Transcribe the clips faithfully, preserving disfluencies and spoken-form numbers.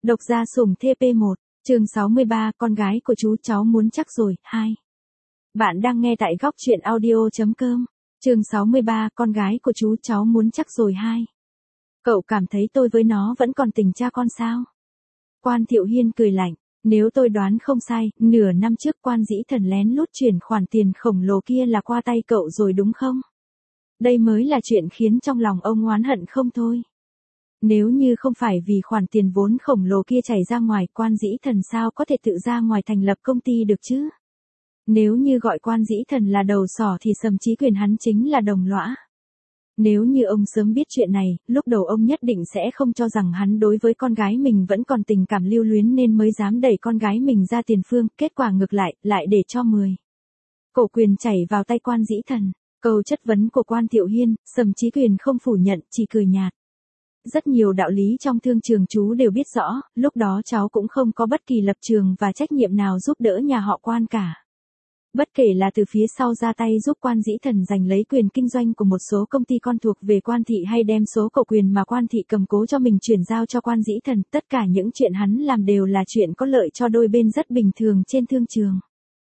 Độc gia sủng T P một, chương sáu mươi ba, con gái của chú cháu muốn chắc rồi, hai. Bạn đang nghe tại góc truyện audio.com, chương sáu mươi ba, con gái của chú cháu muốn chắc rồi, hai. Cậu cảm thấy tôi với nó vẫn còn tình cha con sao? Quan Thiệu Hiên cười lạnh, nếu tôi đoán không sai, nửa năm trước Quan Dĩ Thần lén lút chuyển khoản tiền khổng lồ kia là qua tay cậu rồi đúng không? Đây mới là chuyện khiến trong lòng ông oán hận không thôi. Nếu như không phải vì khoản tiền vốn khổng lồ kia chảy ra ngoài, Quan Dĩ Thần sao có thể tự ra ngoài thành lập công ty được chứ? Nếu như gọi Quan Dĩ Thần là đầu sỏ thì Sầm Chí Quyền hắn chính là đồng lõa. Nếu như ông sớm biết chuyện này, lúc đầu ông nhất định sẽ không cho rằng hắn đối với con gái mình vẫn còn tình cảm lưu luyến nên mới dám đẩy con gái mình ra tiền phương, kết quả ngược lại, lại để cho mười cổ quyền chảy vào tay Quan Dĩ Thần. Câu chất vấn của Quan Thiệu Hiên, Sầm Chí Quyền không phủ nhận, chỉ cười nhạt. Rất nhiều đạo lý trong thương trường chú đều biết rõ, lúc đó cháu cũng không có bất kỳ lập trường và trách nhiệm nào giúp đỡ nhà họ Quan cả. Bất kể là từ phía sau ra tay giúp Quan Dĩ Thần giành lấy quyền kinh doanh của một số công ty con thuộc về Quan thị hay đem số cổ quyền mà Quan thị cầm cố cho mình chuyển giao cho Quan Dĩ Thần, tất cả những chuyện hắn làm đều là chuyện có lợi cho đôi bên rất bình thường trên thương trường.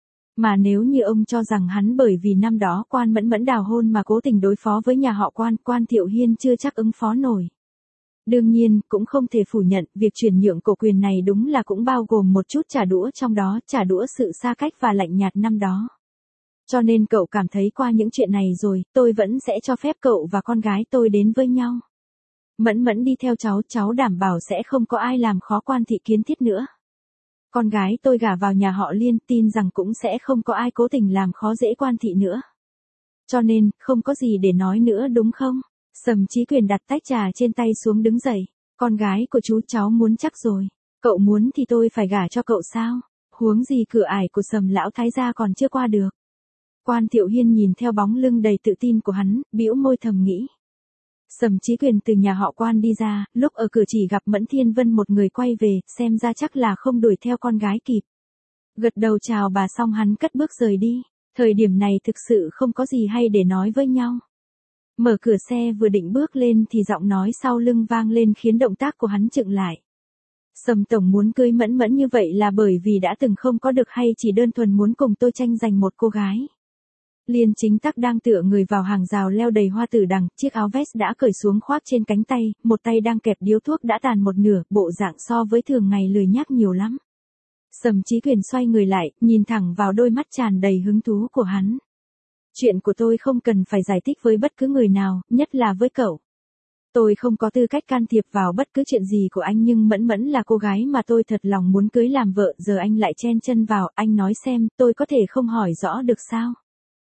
Mà nếu như ông cho rằng hắn bởi vì năm đó Quan Mẫn Mẫn đào hôn mà cố tình đối phó với nhà họ Quan, Quan Thiệu Hiên chưa chắc ứng phó nổi. Đương nhiên, cũng không thể phủ nhận, việc chuyển nhượng cổ quyền này đúng là cũng bao gồm một chút trả đũa trong đó, trả đũa sự xa cách và lạnh nhạt năm đó. Cho nên cậu cảm thấy qua những chuyện này rồi, tôi vẫn sẽ cho phép cậu và con gái tôi đến với nhau. Mẫn Mẫn đi theo cháu, cháu đảm bảo sẽ không có ai làm khó Quan thị Kiến Thiết nữa. Con gái tôi gả vào nhà họ Liên, tin rằng cũng sẽ không có ai cố tình làm khó dễ Quan thị nữa. Cho nên, không có gì để nói nữa đúng không? Sầm Chí Quyền đặt tách trà trên tay xuống đứng dậy. Con gái của chú cháu muốn chắc rồi. Cậu muốn thì tôi phải gả cho cậu sao? Huống gì cửa ải của Sầm lão thái gia còn chưa qua được. Quan Thiệu Hiên nhìn theo bóng lưng đầy tự tin của hắn, bĩu môi thầm nghĩ. Sầm Chí Quyền từ nhà họ Quan đi ra, lúc ở cửa chỉ gặp Mẫn Thiên Vân một người quay về, xem ra chắc là không đuổi theo con gái kịp. Gật đầu chào bà xong hắn cất bước rời đi. Thời điểm này thực sự không có gì hay để nói với nhau. Mở cửa xe vừa định bước lên thì giọng nói sau lưng vang lên khiến động tác của hắn chững lại. Sầm tổng muốn cưới Mẫn Mẫn như vậy là bởi vì đã từng không có được hay chỉ đơn thuần muốn cùng tôi tranh giành một cô gái. Liên Chính Tắc đang tựa người vào hàng rào leo đầy hoa tử đằng, chiếc áo vest đã cởi xuống khoác trên cánh tay, một tay đang kẹp điếu thuốc đã tàn một nửa, bộ dạng so với thường ngày lười nhác nhiều lắm. Sầm Chí Quyền xoay người lại, nhìn thẳng vào đôi mắt tràn đầy hứng thú của hắn. Chuyện của tôi không cần phải giải thích với bất cứ người nào, nhất là với cậu. Tôi không có tư cách can thiệp vào bất cứ chuyện gì của anh nhưng Mẫn Mẫn là cô gái mà tôi thật lòng muốn cưới làm vợ, giờ anh lại chen chân vào, anh nói xem, tôi có thể không hỏi rõ được sao?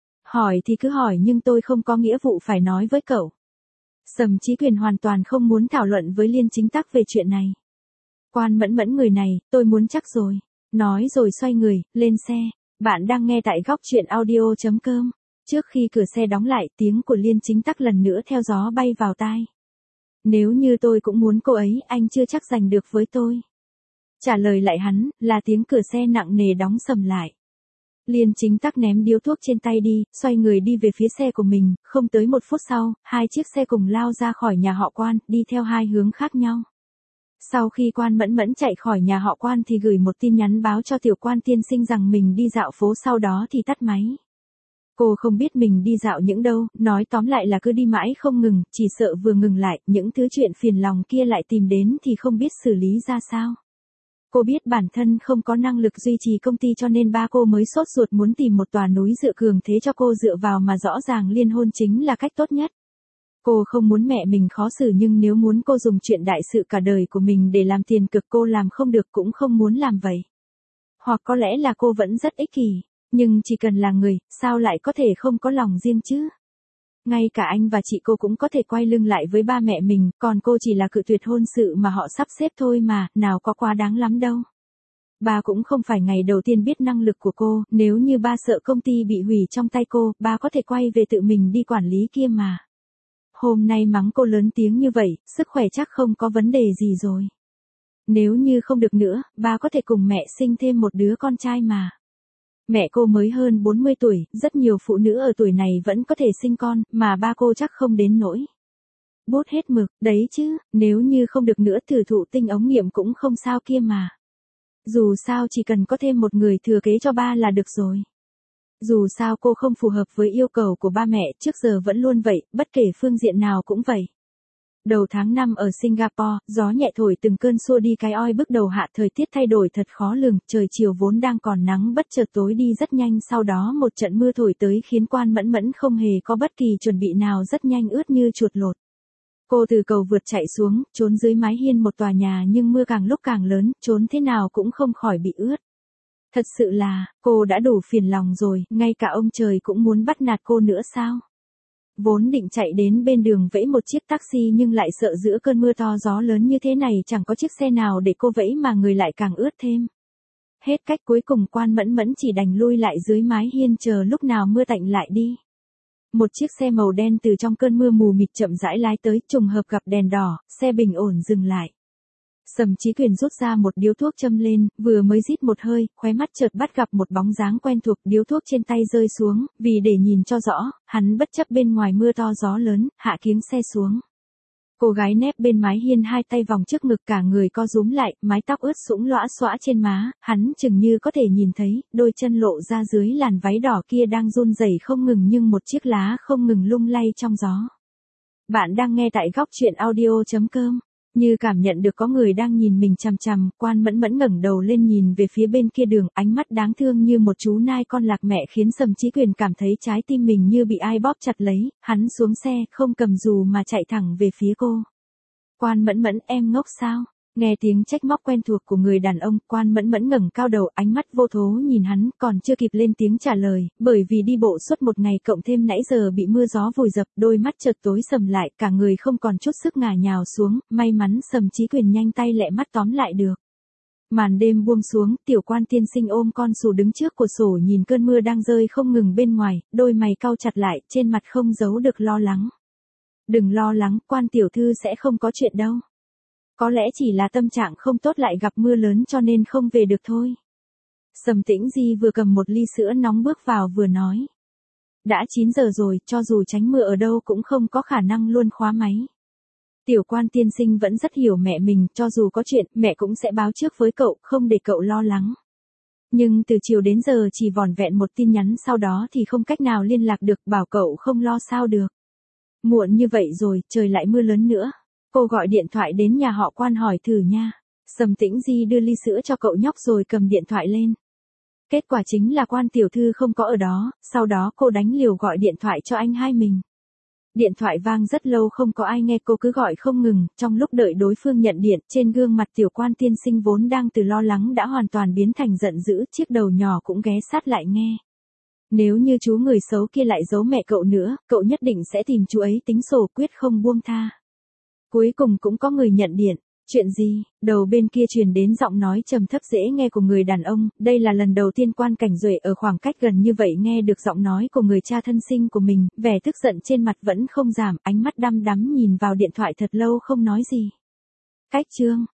Hỏi thì cứ hỏi nhưng tôi không có nghĩa vụ phải nói với cậu. Sầm Chí Quyền hoàn toàn không muốn thảo luận với Liên Chính Tắc về chuyện này. Quan Mẫn Mẫn người này, tôi muốn chắc rồi. Nói rồi xoay người, lên xe. Bạn đang nghe tại góc truyện audio.com. Trước khi cửa xe đóng lại, tiếng của Liên Chính Tắc lần nữa theo gió bay vào tai. Nếu như tôi cũng muốn cô ấy, anh chưa chắc giành được với tôi. Trả lời lại hắn, là tiếng cửa xe nặng nề đóng sầm lại. Liên Chính Tắc ném điếu thuốc trên tay đi, xoay người đi về phía xe của mình, không tới một phút sau, hai chiếc xe cùng lao ra khỏi nhà họ Quan, đi theo hai hướng khác nhau. Sau khi Quan Mẫn Mẫn chạy khỏi nhà họ Quan thì gửi một tin nhắn báo cho tiểu Quan tiên sinh rằng mình đi dạo phố, sau đó thì tắt máy. Cô không biết mình đi dạo những đâu, nói tóm lại là cứ đi mãi không ngừng, chỉ sợ vừa ngừng lại, những thứ chuyện phiền lòng kia lại tìm đến thì không biết xử lý ra sao. Cô biết bản thân không có năng lực duy trì công ty cho nên ba cô mới sốt ruột muốn tìm một tòa núi dựa cường thế cho cô dựa vào mà rõ ràng liên hôn chính là cách tốt nhất. Cô không muốn mẹ mình khó xử nhưng nếu muốn cô dùng chuyện đại sự cả đời của mình để làm tiền cực cô làm không được cũng không muốn làm vậy. Hoặc có lẽ là cô vẫn rất ích kỷ. Nhưng chỉ cần là người, sao lại có thể không có lòng riêng chứ? Ngay cả anh và chị cô cũng có thể quay lưng lại với ba mẹ mình, còn cô chỉ là cự tuyệt hôn sự mà họ sắp xếp thôi mà, nào có quá đáng lắm đâu. Ba cũng không phải ngày đầu tiên biết năng lực của cô, nếu như ba sợ công ty bị hủy trong tay cô, ba có thể quay về tự mình đi quản lý kia mà. Hôm nay mắng cô lớn tiếng như vậy, sức khỏe chắc không có vấn đề gì rồi. Nếu như không được nữa, ba có thể cùng mẹ sinh thêm một đứa con trai mà. Mẹ cô mới hơn bốn mươi tuổi, rất nhiều phụ nữ ở tuổi này vẫn có thể sinh con, mà ba cô chắc không đến nỗi. bút hết mực, đấy chứ, nếu như không được nữa thử thụ tinh ống nghiệm cũng không sao kia mà. Dù sao chỉ cần có thêm một người thừa kế cho ba là được rồi. Dù sao cô không phù hợp với yêu cầu của ba mẹ, trước giờ vẫn luôn vậy, bất kể phương diện nào cũng vậy. Đầu tháng năm ở Singapore, gió nhẹ thổi từng cơn xua đi cái oi bức đầu hạ, thời tiết thay đổi thật khó lường, trời chiều vốn đang còn nắng bất chợt tối đi rất nhanh, sau đó một trận mưa thổi tới khiến Quan Mẫn Mẫn không hề có bất kỳ chuẩn bị nào, rất nhanh ướt như chuột lột. Cô từ cầu vượt chạy xuống, trốn dưới mái hiên một tòa nhà nhưng mưa càng lúc càng lớn, trốn thế nào cũng không khỏi bị ướt. Thật sự là, cô đã đủ phiền lòng rồi, ngay cả ông trời cũng muốn bắt nạt cô nữa sao? Vốn định chạy đến bên đường vẫy một chiếc taxi nhưng lại sợ giữa cơn mưa to gió lớn như thế này chẳng có chiếc xe nào để cô vẫy mà người lại càng ướt thêm. Hết cách cuối cùng Quan Mẫn Mẫn chỉ đành lui lại dưới mái hiên chờ lúc nào mưa tạnh lại đi. Một chiếc xe màu đen từ trong cơn mưa mù mịt chậm rãi lái tới, trùng hợp gặp đèn đỏ, xe bình ổn dừng lại. Sầm Chí Quyền rút ra một điếu thuốc châm lên, vừa mới rít một hơi, khóe mắt chợt bắt gặp một bóng dáng quen thuộc, điếu thuốc trên tay rơi xuống, vì để nhìn cho rõ, hắn bất chấp bên ngoài mưa to gió lớn, hạ kiếng xe xuống. Cô gái nép bên mái hiên hai tay vòng trước ngực cả người co rúm lại, mái tóc ướt sũng lõa xõa trên má, hắn chừng như có thể nhìn thấy, đôi chân lộ ra dưới làn váy đỏ kia đang run rẩy không ngừng nhưng một chiếc lá không ngừng lung lay trong gió. Bạn đang nghe tại góc truyện audio chấm com. Như cảm nhận được có người đang nhìn mình chằm chằm, Quan Mẫn Mẫn ngẩng đầu lên nhìn về phía bên kia đường, ánh mắt đáng thương như một chú nai con lạc mẹ khiến Sầm Chí Quyền cảm thấy trái tim mình như bị ai bóp chặt lấy, hắn xuống xe, không cầm dù mà chạy thẳng về phía cô. Quan Mẫn Mẫn, em ngốc sao? Nghe tiếng trách móc quen thuộc của người đàn ông, Quan Mẫn Mẫn ngẩng cao đầu, ánh mắt vô thố nhìn hắn, còn chưa kịp lên tiếng trả lời, bởi vì đi bộ suốt một ngày cộng thêm nãy giờ bị mưa gió vùi dập, đôi mắt chợt tối sầm lại, cả người không còn chút sức ngả nhào xuống, may mắn Sầm Chí Quyền nhanh tay lẹ mắt tóm lại được. Màn đêm buông xuống, Tiểu Quan tiên sinh ôm con sù đứng trước cửa sổ nhìn cơn mưa đang rơi không ngừng bên ngoài, đôi mày cau chặt lại, trên mặt không giấu được lo lắng. Đừng lo lắng, Quan tiểu thư sẽ không có chuyện đâu. Có lẽ chỉ là tâm trạng không tốt lại gặp mưa lớn cho nên không về được thôi. Sầm Tĩnh Di vừa cầm một ly sữa nóng bước vào vừa nói. Đã chín giờ rồi, cho dù tránh mưa ở đâu cũng không có khả năng luôn khóa máy. Tiểu Quan tiên sinh vẫn rất hiểu mẹ mình, cho dù có chuyện, mẹ cũng sẽ báo trước với cậu, không để cậu lo lắng. Nhưng từ chiều đến giờ chỉ vỏn vẹn một tin nhắn sau đó thì không cách nào liên lạc được, bảo cậu không lo sao được. Muộn như vậy rồi, trời lại mưa lớn nữa. Cô gọi điện thoại đến nhà họ Quan hỏi thử nha. Sầm Tĩnh Di đưa ly sữa cho cậu nhóc rồi cầm điện thoại lên. Kết quả chính là Quan tiểu thư không có ở đó, sau đó cô đánh liều gọi điện thoại cho anh hai mình. Điện thoại vang rất lâu không có ai nghe, cô cứ gọi không ngừng, trong lúc đợi đối phương nhận điện, trên gương mặt Tiểu Quan tiên sinh vốn đang từ lo lắng đã hoàn toàn biến thành giận dữ, chiếc đầu nhỏ cũng ghé sát lại nghe. Nếu như chú người xấu kia lại giấu mẹ cậu nữa, cậu nhất định sẽ tìm chú ấy tính sổ, quyết không buông tha. Cuối cùng cũng có người nhận điện. Chuyện gì? Đầu bên kia truyền đến giọng nói trầm thấp dễ nghe của người đàn ông, đây là lần đầu tiên Quan Cảnh Duệ ở khoảng cách gần như vậy nghe được giọng nói của người cha thân sinh của mình, vẻ tức giận trên mặt vẫn không giảm, ánh mắt đăm đắm nhìn vào điện thoại thật lâu không nói gì. Cách chương